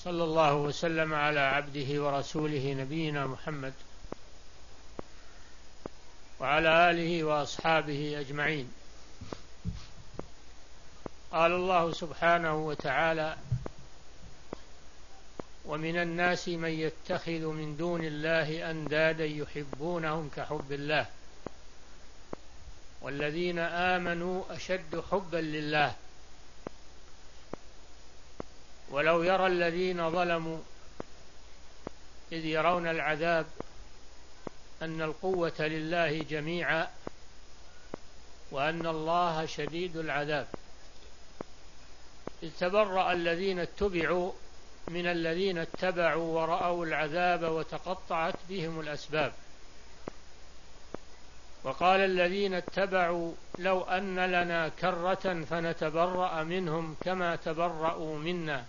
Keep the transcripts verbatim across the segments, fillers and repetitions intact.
صلى الله وسلم على عبده ورسوله نبينا محمد وعلى آله وأصحابه أجمعين. قال الله سبحانه وتعالى: ومن الناس من يتخذ من دون الله أندادا يحبونهم كحب الله والذين آمنوا أشد حبا لله ولو يرى الذين ظلموا إذ يرون العذاب أن القوة لله جميعا وأن الله شديد العذاب إذ تبرأ الذين اتبعوا من الذين اتبعوا ورأوا العذاب وتقطعت بهم الأسباب وقال الذين اتبعوا لو أن لنا كرة فنتبرأ منهم كما تبرأوا منا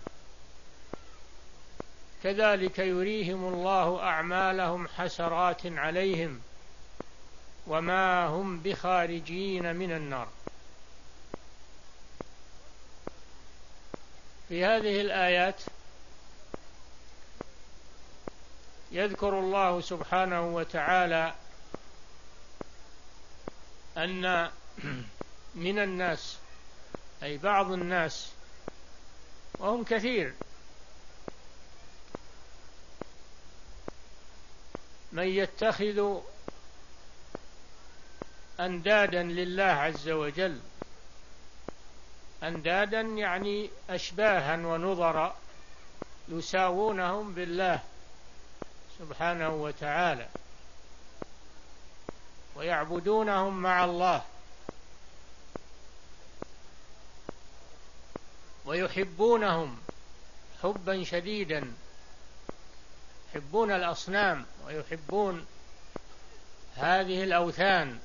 كذلك يريهم الله أعمالهم حسرات عليهم وما هم بخارجين من النار. في هذه الآيات يذكر الله سبحانه وتعالى أن من الناس أي بعض الناس وهم كثير من يتخذ أندادا لله عز وجل، أندادا يعني أشباها ونظرا يساوونهم بالله سبحانه وتعالى ويعبدونهم مع الله ويحبونهم حبا شديدا، يحبون الأصنام ويحبون هذه الأوثان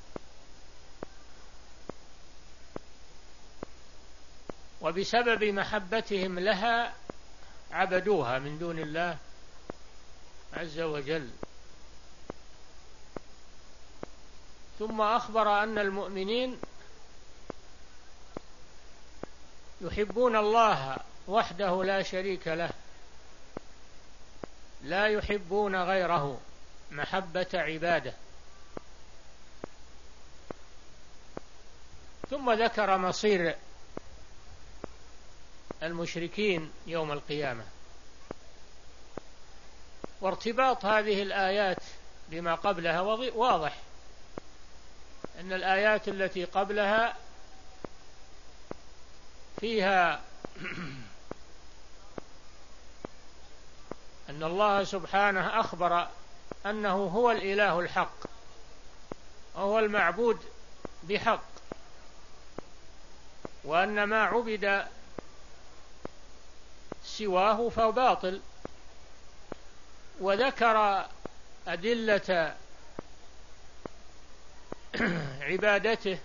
وبسبب محبتهم لها عبدوها من دون الله عز وجل. ثم أخبر أن المؤمنين يحبون الله وحده لا شريك له، لا يحبون غيره محبة عباده. ثم ذكر مصير المشركين يوم القيامة وارتباط هذه الآيات بما قبلها واضح، أن الآيات التي قبلها فيها أن الله سبحانه أخبر أنه هو الإله الحق وهو المعبود بحق وأن ما عبد سواه فباطل، وذكر أدلة عبادته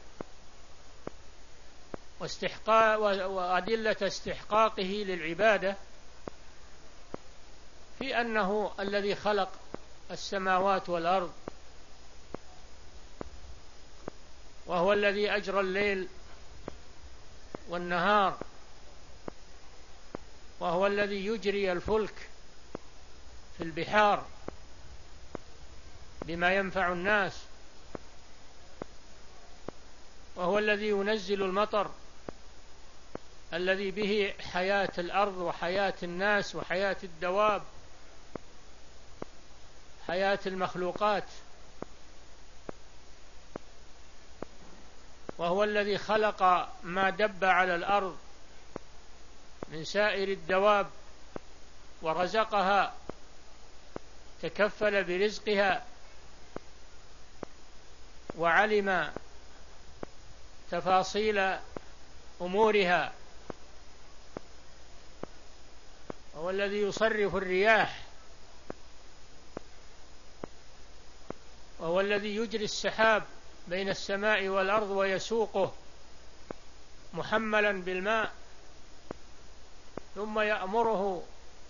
واستحقاق وأدلة استحقاقه للعبادة في أنه الذي خلق السماوات والأرض وهو الذي أجرى الليل والنهار وهو الذي يجري الفلك في البحار بما ينفع الناس وهو الذي ينزل المطر الذي به حياة الأرض وحياة الناس وحياة الدواب حياة المخلوقات، وهو الذي خلق ما دب على الأرض من سائر الدواب ورزقها تكفل برزقها وعلم تفاصيل أمورها، وهو الذي يصرف الرياح وهو الذي يجري السحاب بين السماء والأرض ويسوقه محملا بالماء ثم يأمره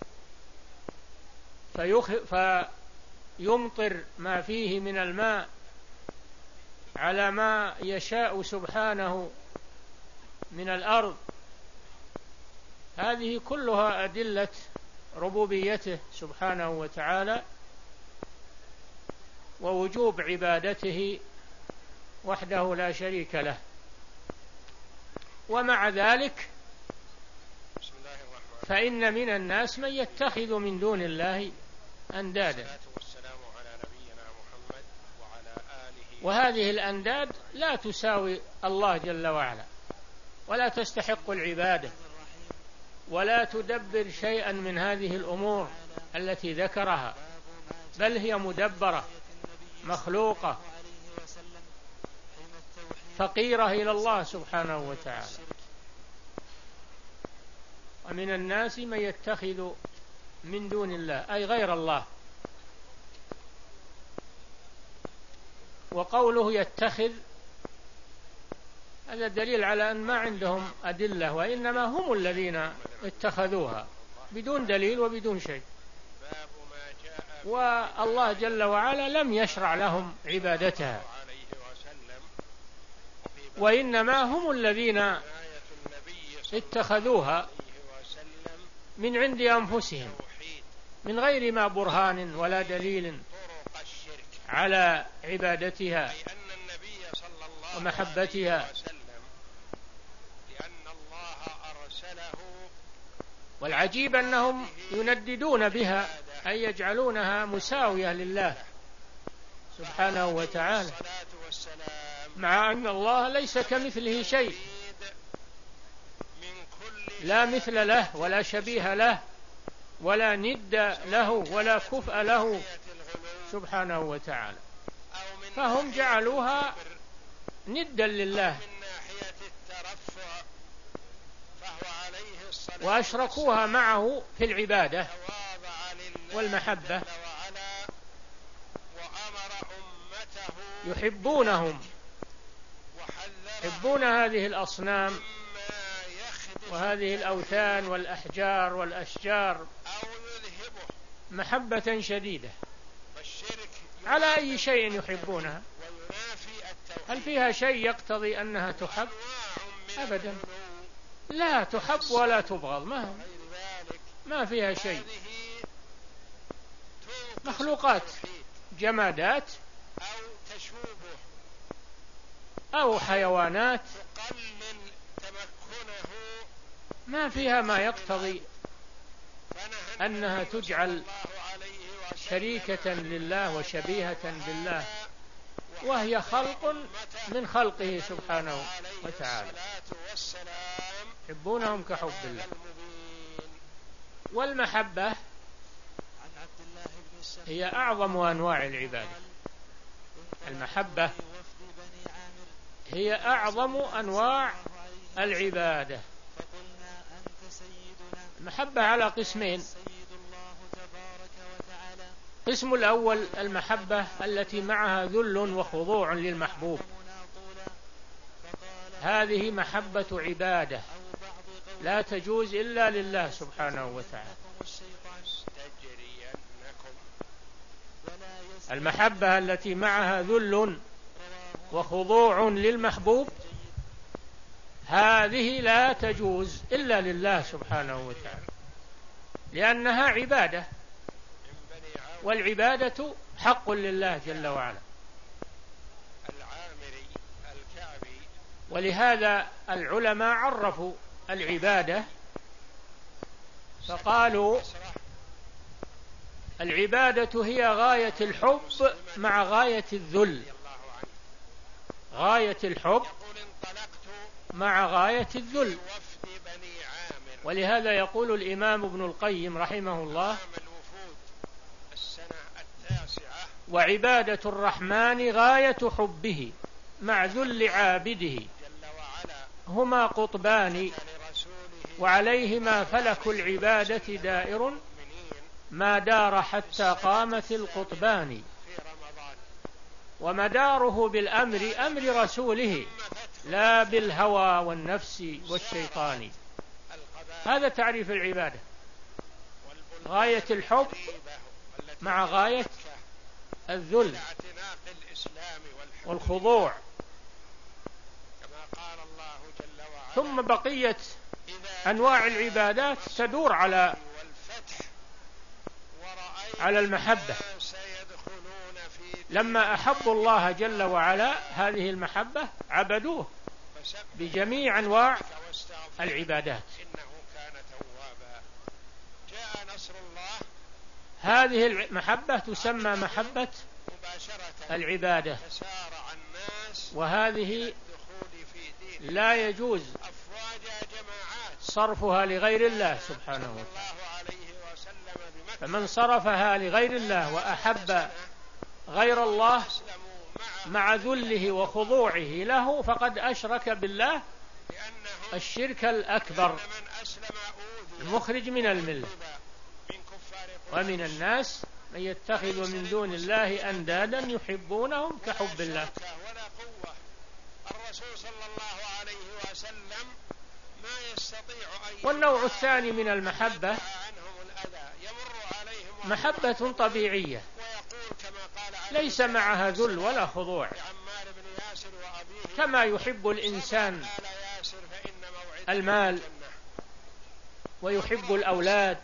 فيمطر ما فيه من الماء على ما يشاء سبحانه من الأرض. هذه كلها أدلة ربوبيته سبحانه وتعالى ووجوب عبادته وحده لا شريك له. ومع ذلك فإن من الناس من يتخذ من دون الله أندادا، وهذه الأنداد لا تساوي الله جل وعلا، ولا تستحق العبادة، ولا تدبر شيئا من هذه الأمور التي ذكرها، بل هي مدبرة مخلوقة فقيرة إلى الله سبحانه وتعالى. ومن الناس من يتخذ من دون الله أي غير الله. وقوله يتخذ هذا دليل على أن ما عندهم أدلة، وإنما هم الذين اتخذوها بدون دليل وبدون شيء، والله جل وعلا لم يشرع لهم عبادتها، وإنما هم الذين اتخذوها من عند أنفسهم من غير ما برهان ولا دليل على عبادتها ومحبتها. والعجيب أنهم ينددون بها أي يجعلونها مساوية لله سبحانه وتعالى، مع أن الله ليس كمثله شيء، لا مثل له ولا شبيه له ولا ند له ولا كفء له سبحانه وتعالى، فهم جعلوها ندا لله وأشركوها معه في العبادة والمحبة، يحبونهم يحبون هذه الأصنام وهذه الأوثان والأحجار والأشجار محبة شديدة. على أي شيء يحبونها؟ هل فيها شيء يقتضي أنها تحب؟ أبدا، لا تحب ولا تبغض، ما ما فيها شيء، مخلوقات جمادات أو حيوانات ما فيها ما يقتضي أنها تجعل شريكة لله وشبيهة بالله، وهي خلق من خلقه سبحانه وتعالى، يحبونهم كحب الله. والمحبة هي أعظم أنواع العبادة، المحبة هي أعظم أنواع العبادة. المحبة على قسمين: قسم الأول المحبة التي معها ذل وخضوع للمحبوب، هذه محبة عبادة لا تجوز إلا لله سبحانه وتعالى. المحبة التي معها ذل وخضوع للمحبوب هذه لا تجوز إلا لله سبحانه وتعالى، لأنها عبادة، والعبادة حق لله جل وعلا. ولهذا العلماء عرفوا العبادة فقالوا: العبادة هي غاية الحب مع غاية الذل، غاية الحب مع غاية الذل. ولهذا يقول الإمام ابن القيم رحمه الله: وعبادة الرحمن غاية حبه مع ذل عابده، هما قطبان وعليهما فلك العبادة دائر، ما دار حتى قامت القطبان، ومداره بالأمر أمر رسوله لا بالهوى والنفس والشيطان. هذا تعريف العبادة: غاية الحب مع غاية الذل والخضوع. ثم بقية أنواع العبادات تدور على على المحبة. لما أحبوا الله جل وعلا هذه المحبة عبدوه بجميع أنواع العبادات. هذه المحبة تسمى محبة العبادة، وهذه لا يجوز صرفها لغير الله سبحانه وتعالى. فمن صرفها لغير الله وأحب غير الله مع ذله وخضوعه له فقد أشرك بالله الشرك الأكبر المخرج من الملة. ومن الناس من يتخذ من دون الله أندادا يحبونهم كحب الله. والنوع الثاني من المحبة محبة طبيعية ليس معها ذل ولا خضوع، كما يحب الإنسان المال ويحب الأولاد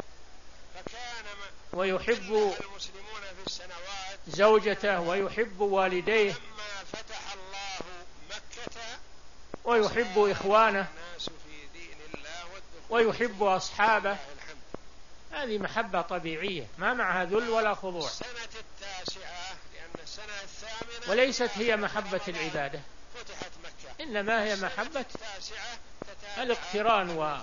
ويحب زوجته ويحب والديه ويحب إخوانه ويحب أصحابه. هذه محبة طبيعية ما معها ذل ولا خضوع، وليست هي محبة العبادة، إنما هي محبة الاقتران و...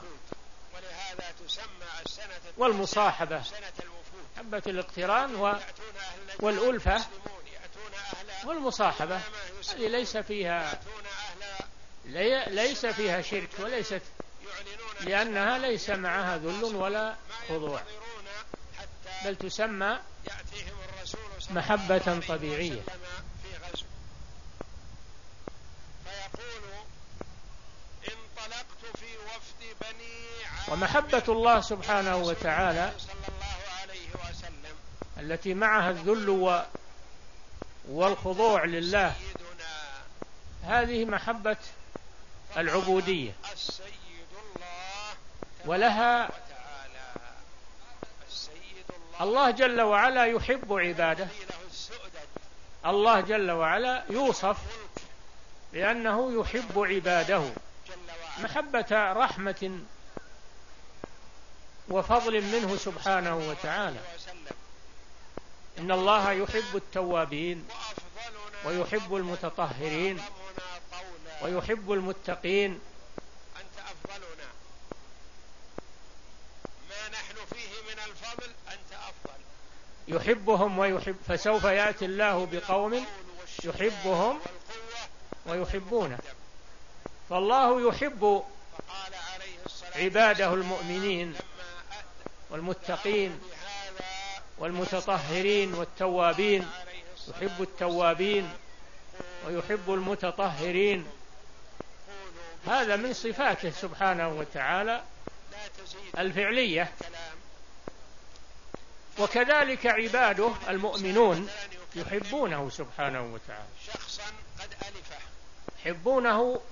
والمصاحبة، محبة الاقتران و... والألفة والمصاحبة. هذه ليس فيها لي... ليس فيها شرك وليست، لأنها ليس معها ذل ولا خضوع، بل تسمى محبة طبيعية. ومحبة الله سبحانه وتعالى التي معها الذل والخضوع لله هذه محبة العبودية، ولها الله جل وعلا يحب عباده. الله جل وعلا يوصف بأنه يحب عباده محبة رحمة وفضل منه سبحانه وتعالى. إن الله يحب التوابين ويحب المتطهرين ويحب المتقين. يحبهم ويحب، فسوف يأتي الله بقوم يحبهم ويحبونه. فالله يحب عباده المؤمنين والمتقين والمتطهرين والتوابين، يحب التوابين ويحب المتطهرين. هذا من صفاته سبحانه وتعالى الفعلية. وكذلك عباده المؤمنون يحبونه سبحانه وتعالى، يحبونه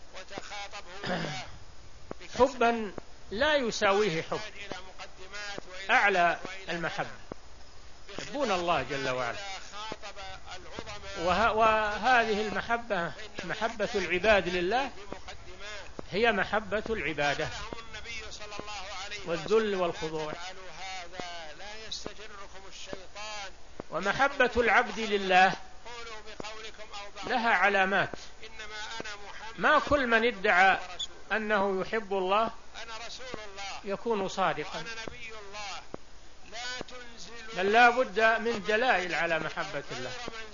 حبا لا يساويه حب، أعلى المحبة، يحبون الله جل وعلا. وه وهذه المحبة محبة العباد لله هي محبة العبادة والذل والخضوع. ومحبة العبد لله لها علامات. ما كل من ادعى أنه يحب الله يكون صادقا، بل لا بد من دلائل على محبة الله.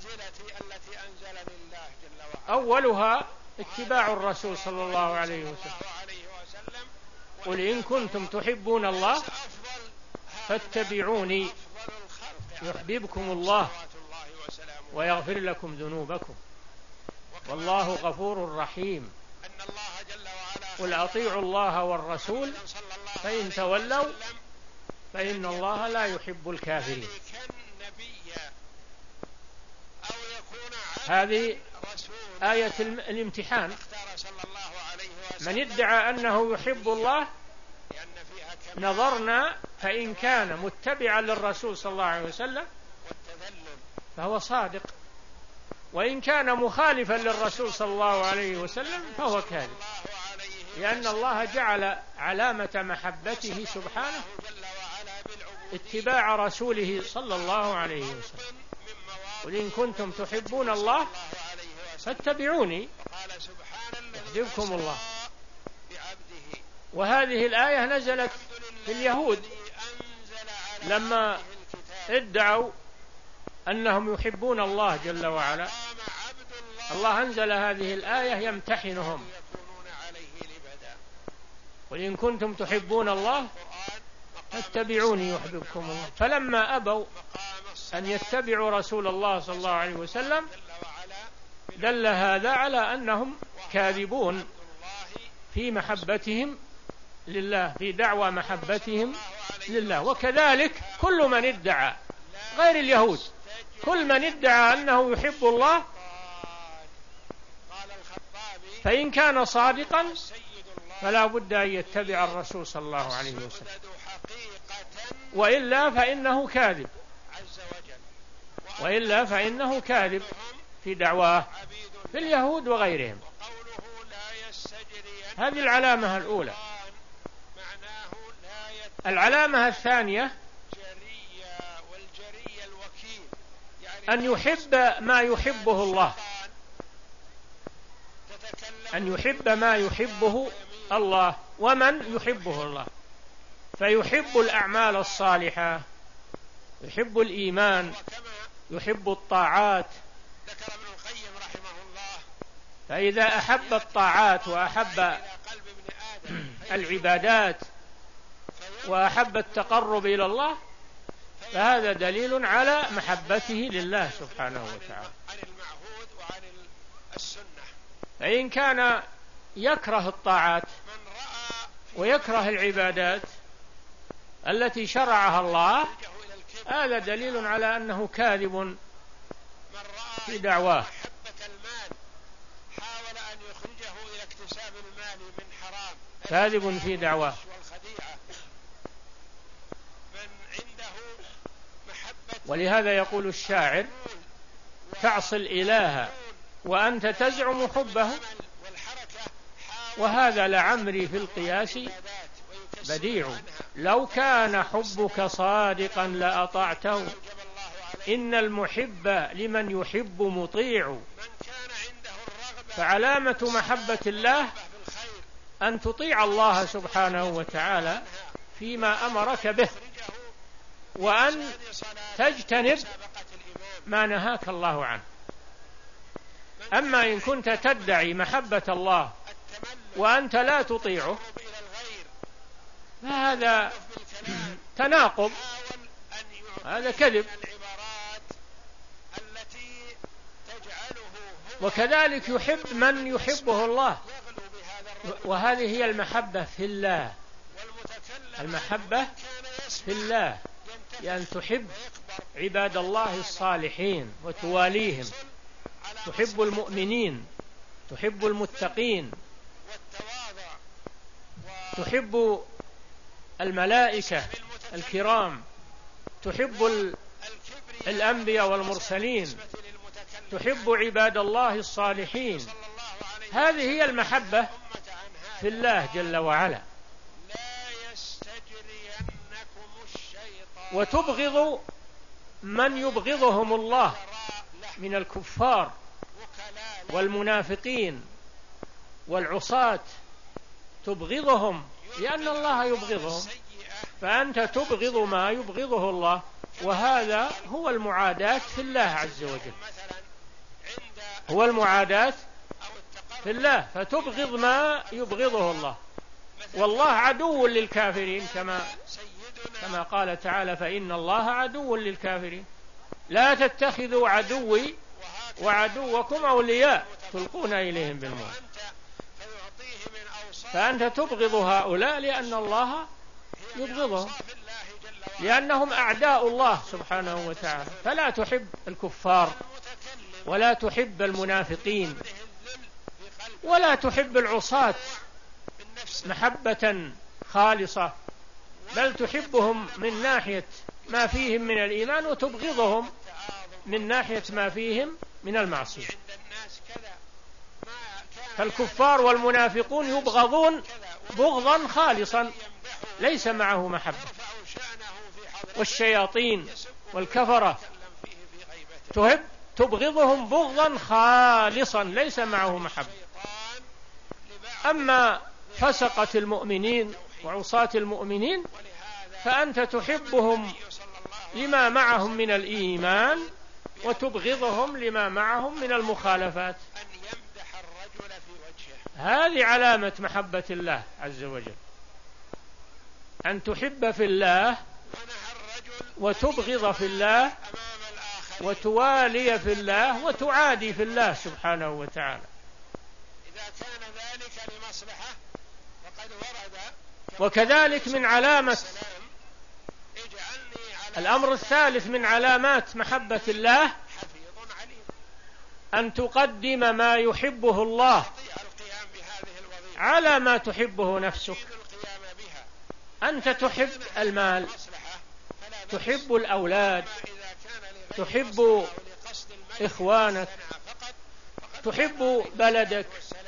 أولها اتباع الرسول صلى الله عليه وسلم. قل إن كنتم تحبون الله فاتبعوني يحببكم الله ويغفر لكم ذنوبكم والله غفور رحيم. قل أطيعوا الله والرسول فإن تولوا فإن الله لا يحب الكافرين. هذه آية الامتحان. من ادعى أنه يحب الله نظرنا فإن كان متبعا للرسول صلى الله عليه وسلم فهو صادق، وإن كان مخالفا للرسول صلى الله عليه وسلم فهو كاذب، لأن الله جعل علامة محبته سبحانه اتباع رسوله صلى الله عليه وسلم. قل إن كنتم تحبون الله فاتبعوني يحببكم الله. وهذه الآية نزلت في اليهود لما ادعوا أنهم يحبون الله جل وعلا، الله أنزل هذه الآية يمتحنهم. قل إن كنتم تحبون الله فاتبعوني يحببكم الله. فلما أبوا أن يتبعوا رسول الله صلى الله عليه وسلم دل هذا على أنهم كاذبون في محبتهم لله، في دعوى محبتهم لله. وكذلك كل من ادعى غير اليهود، كل من ادعى أنه يحب الله فإن كان صادقا فلا بد أن يتبع الرسول صلى الله عليه وسلم، وإلا فإنه كاذب، وإلا فإنه كاذب في دعواه في اليهود وغيرهم. هذه العلامة الأولى. العلامة الثانية أن يحب ما يحبه الله، أن يحب ما يحبه الله. ومن يحبه الله؟ فيحب الأعمال الصالحة، يحب الإيمان، يحب الطاعات. فإذا أحب الطاعات وأحب العبادات وأحب التقرب إلى الله فهذا دليل على محبته لله سبحانه وتعالى. فإن كان يكره الطاعات ويكره العبادات التي شرعها الله هذا دليل على أنه كاذب في دعواه. كاذب في دعواه. ولهذا يقول الشاعر: تعصي الإله وأنت تزعم حبه، وهذا لعمري في القياس بديع، لو كان حبك صادقا لأطعته، إن المحب لمن يحب مطيع. فعلامة محبة الله أن تطيع الله سبحانه وتعالى فيما أمرك به، وأن تجتنب ما نهاك الله عنه. أما إن كنت تدعي محبة الله وأنت لا تطيعه فهذا تناقض، هذا كذب. وكذلك يحب من يحبه الله، وهذه هي المحبة في الله. المحبة في الله لأن تحب عباد الله الصالحين وتواليهم، تحب المؤمنين، تحب المتقين، تحب الملائكة الكرام، تحب الأنبياء والمرسلين، تحب عباد الله الصالحين. هذه هي المحبة في الله جل وعلا. وتبغض من يبغضهم الله من الكفار والمنافقين والعصاة، تبغضهم لأن الله يبغضهم، فأنت تبغض ما يبغضه الله، وهذا هو المعاداة في الله عز وجل، هو المعاداة في الله، فتبغض ما يبغضه الله. والله عدو للكافرين كما كما قال تعالى: فإن الله عدو للكافرين، لا تتخذوا عدوي وعدوكم أولياء تلقون إليهم بالموت. فأنت تبغض هؤلاء لأن الله يبغضهم، لأنهم أعداء الله سبحانه وتعالى. فلا تحب الكفار ولا تحب المنافقين ولا تحب العصاة محبة خالصة بل تحبهم من ناحية ما فيهم من الإيمان وتبغضهم من ناحية ما فيهم من المعصية. فالكفار والمنافقون يبغضون بغضا خالصا ليس معه محبة، والشياطين والكفرة تحب تبغضهم بغضا خالصا ليس معه محبة. أما فسقة المؤمنين وعصاة المؤمنين فأنت تحبهم لما معهم من الإيمان وتبغضهم لما معهم من المخالفات. هذه علامة محبة الله عز وجل، أن تحب في الله وتبغض في الله وتوالي في الله وتعادي في الله سبحانه وتعالى. وكذلك من علامة الأمر الثالث من علامات محبة الله أن تقدم ما يحبه الله على ما تحبه نفسك. أنت تحب المال، تحب الأولاد، تحب إخوانك، تحب بلدك،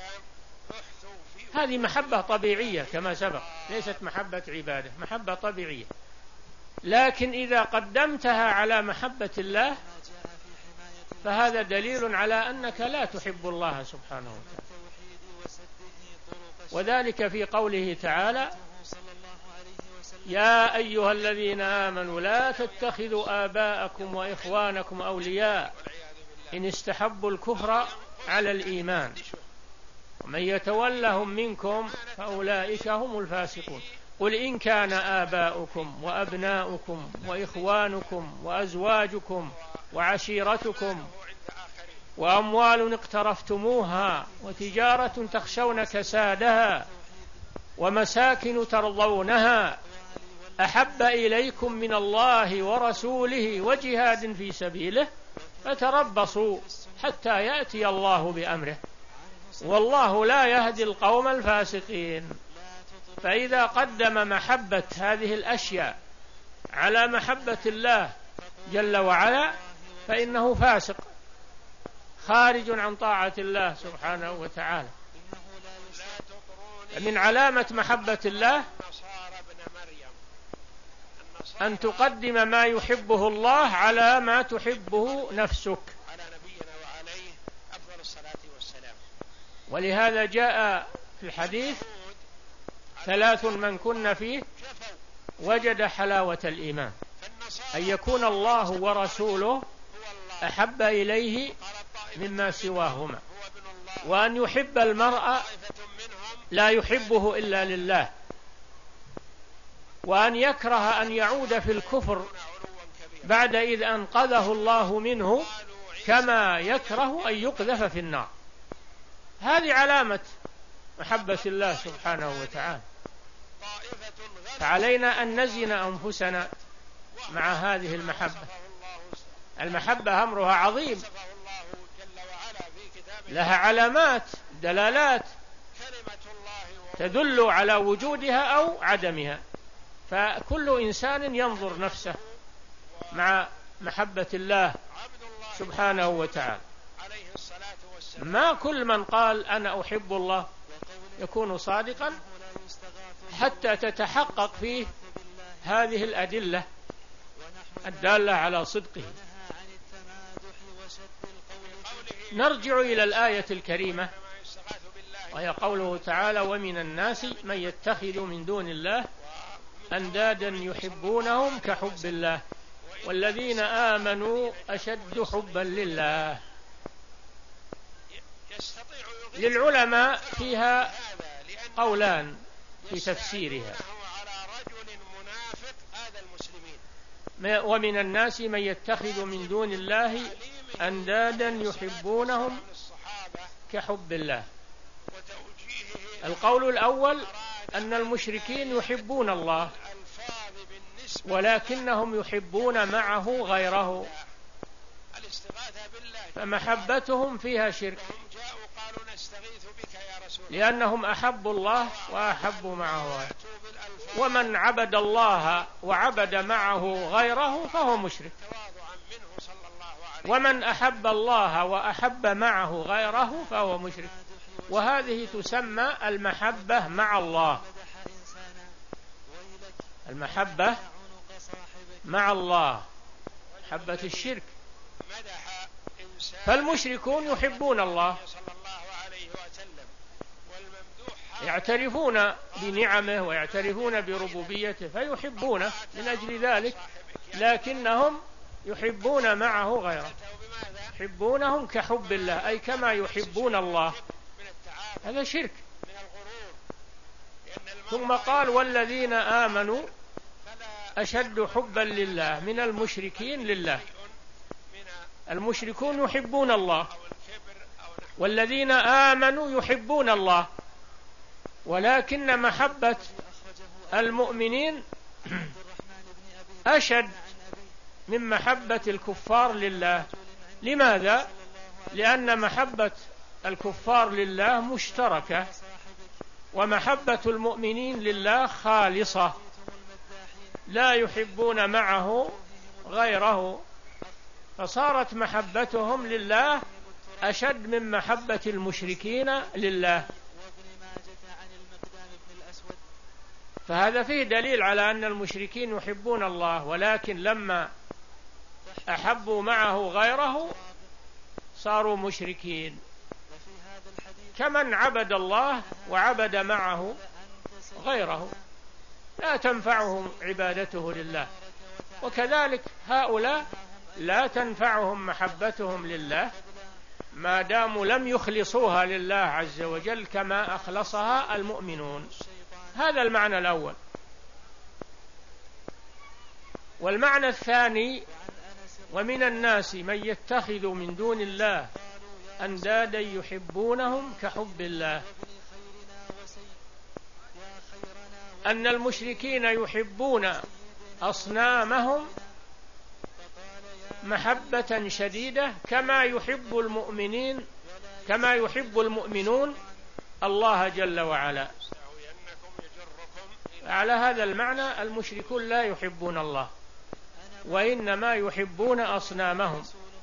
هذه محبة طبيعية كما سبق، ليست محبة عبادة، محبة طبيعية. لكن إذا قدمتها على محبة الله فهذا دليل على أنك لا تحب الله سبحانه وتعالى. وذلك في قوله تعالى: يا أيها الذين آمنوا لا تتخذوا آباءكم وإخوانكم أولياء إن استحبوا الكفر على الإيمان ومن يتولهم منكم فأولئك هم الفاسقون. قل إن كان آباؤكم وأبناؤكم وإخوانكم وأزواجكم وعشيرتكم وأموال اقترفتموها وتجارة تخشون كسادها ومساكن ترضونها أحب إليكم من الله ورسوله وجهاد في سبيله فتربصوا حتى يأتي الله بأمره والله لا يهدي القوم الفاسقين. فإذا قدم محبة هذه الأشياء على محبة الله جل وعلا فإنه فاسق خارج عن طاعة الله سبحانه وتعالى. من علامة محبة الله أن تقدم ما يحبه الله على ما تحبه نفسك. ولهذا جاء في الحديث: ثلاث من كن فيه وجد حلاوة الإيمان، أن يكون الله ورسوله أحب إليه مما سواهما، وأن يحب المرء لا يحبه إلا لله، وأن يكره أن يعود في الكفر بعد إذ أنقذه الله منه كما يكره أن يقذف في النار. هذه علامة محبة الله سبحانه وتعالى. فعلينا أن نزن أنفسنا مع هذه المحبة. المحبة أمرها عظيم، لها علامات دلالات تدل على وجودها أو عدمها، فكل إنسان ينظر نفسه مع محبة الله سبحانه وتعالى. ما كل من قال أنا أحب الله يكون صادقا حتى تتحقق فيه هذه الأدلة الدالة على صدقه. نرجع إلى الآية الكريمة وهي قوله تعالى: ومن الناس من يتخذ من دون الله أندادا يحبونهم كحب الله والذين آمنوا أشد حبا لله. للعلماء فيها قولان في تفسيرها: ومن الناس من يتخذ من دون الله أندادا يحبونهم كحب الله. القول الأول أن المشركين يحبون الله ولكنهم يحبون معه غيره، فمحبتهم فيها شرك لأنهم أحبوا الله وأحبوا معه غيره. ومن عبد الله وعبد معه غيره فهو مشرك، ومن أحب الله وأحب معه غيره فهو مشرك. وهذه تسمى المحبة مع الله، المحبة مع الله، محبة الشرك. فالمشركون يحبون الله، يعترفون بنعمه ويعترفون بربوبيته فيحبونه من أجل ذلك، لكنهم يحبون معه غيره، يحبونهم كحب الله، أي كما يحبون الله. هذا شرك. ثم قال والذين آمنوا أشد حبا لله من المشركين لله. المشركون يحبون الله، والذين آمنوا يحبون الله، ولكن محبة المؤمنين أشد من محبة الكفار لله. لماذا؟ لأن محبة الكفار لله مشتركة، ومحبة المؤمنين لله خالصة، لا يحبون معه غيره، فصارت محبتهم لله أشد من محبة المشركين لله. فهذا فيه دليل على أن المشركين يحبون الله، ولكن لما أحبوا معه غيره صاروا مشركين، كمن عبد الله وعبد معه غيره لا تنفعهم عبادته لله. وكذلك هؤلاء لا تنفعهم محبتهم لله ما داموا لم يخلصوها لله عز وجل كما أخلصها المؤمنون. هذا المعنى الأول. والمعنى الثاني: ومن الناس من يتخذ من دون الله أندادا يحبونهم كحب الله. أن المشركين يحبون أصنامهم محبة شديدة كما يحب المؤمنين كما يحب المؤمنون الله جل وعلا. على هذا المعنى المشركون لا يحبون الله، وإنما يحبون أصنامهم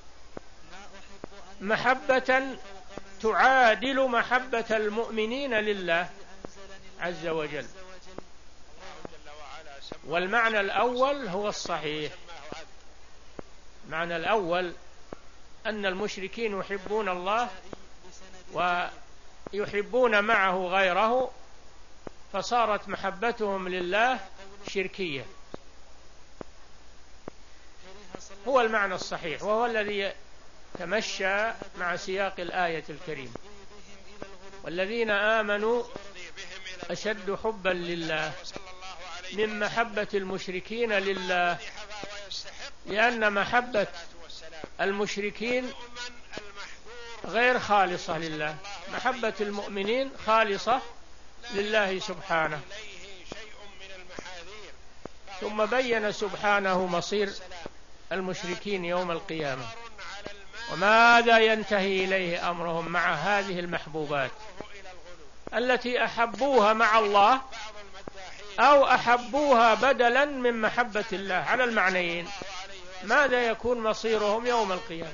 محبة تعادل محبة المؤمنين لله عز وجل. والمعنى الأول هو الصحيح. المعنى الأول أن المشركين يحبون الله ويحبون معه غيره، فصارت محبتهم لله شركية، هو المعنى الصحيح، وهو الذي تمشى مع سياق الآية الكريمة. والذين آمنوا أشد حبا لله من محبة المشركين لله، لأن محبة المشركين غير خالصة لله، محبة المؤمنين خالصة لله سبحانه. ثم بين سبحانه مصير المشركين يوم القيامة وماذا ينتهي إليه أمرهم مع هذه المحبوبات التي أحبوها مع الله أو أحبوها بدلا من محبة الله، على المعنيين. ماذا يكون مصيرهم يوم القيامة؟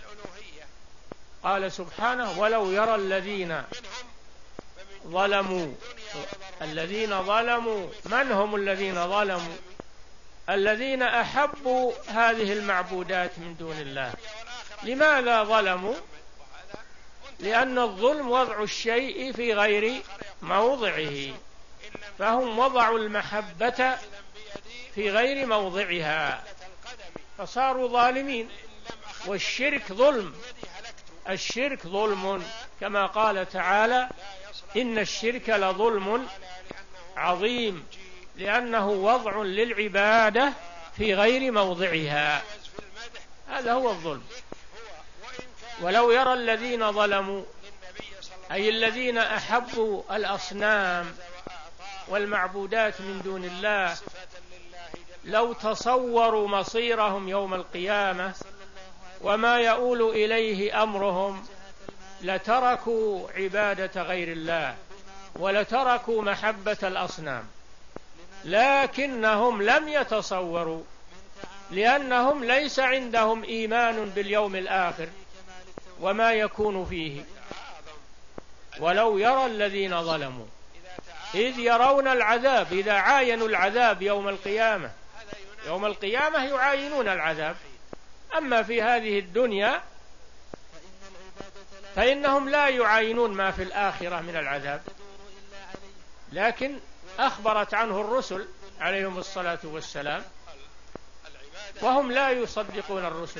قال سبحانه: ولو يرى الذين ظلموا الذين ظلموا من هم الذين ظلموا؟ الذين أحبوا هذه المعبودات من دون الله. لماذا ظلموا؟ لأن الظلم وضع الشيء في غير موضعه، فهم وضعوا المحبة في غير موضعها فصاروا ظالمين. والشرك ظلم، الشرك ظلم، كما قال تعالى: إن الشرك لظلم عظيم، لأنه وضع للعبادة في غير موضعها، هذا هو الظلم. ولو يرى الذين ظلموا، أي الذين أحبوا الأصنام والمعبودات من دون الله، لو تصوروا مصيرهم يوم القيامة وما يؤول إليه أمرهم لتركوا عبادة غير الله ولتركوا محبة الأصنام. لكنهم لم يتصوروا، لأنهم ليس عندهم إيمان باليوم الآخر وما يكون فيه. ولو يرى الذين ظلموا إذ يرون العذاب، إذا عاينوا العذاب يوم القيامة، يوم القيامة يعاينون العذاب. أما في هذه الدنيا فإنهم لا يعاينون ما في الآخرة من العذاب، لكن أخبرت عنه الرسل عليهم الصلاة والسلام، وهم لا يصدقون الرسل،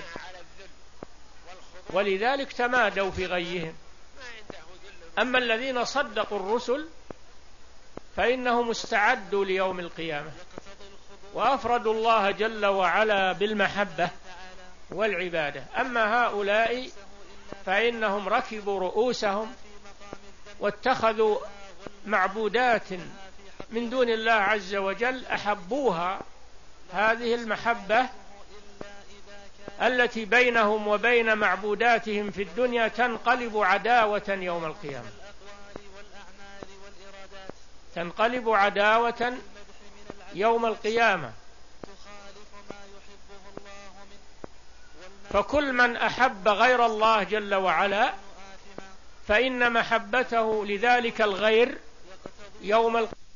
ولذلك تمادوا في غيهم. أما الذين صدقوا الرسل فإنهم استعدوا ليوم القيامة وأفردوا الله جل وعلا بالمحبة والعبادة. أما هؤلاء فإنهم ركبوا رؤوسهم واتخذوا معبودات من دون الله عز وجل أحبوها. هذه المحبة التي بينهم وبين معبوداتهم في الدنيا تنقلب عداوة يوم القيامة، تنقلب عداوة يوم القيامة. فكل من أحب غير الله جل وعلا فإن محبته لذلك الغير يوم القيامة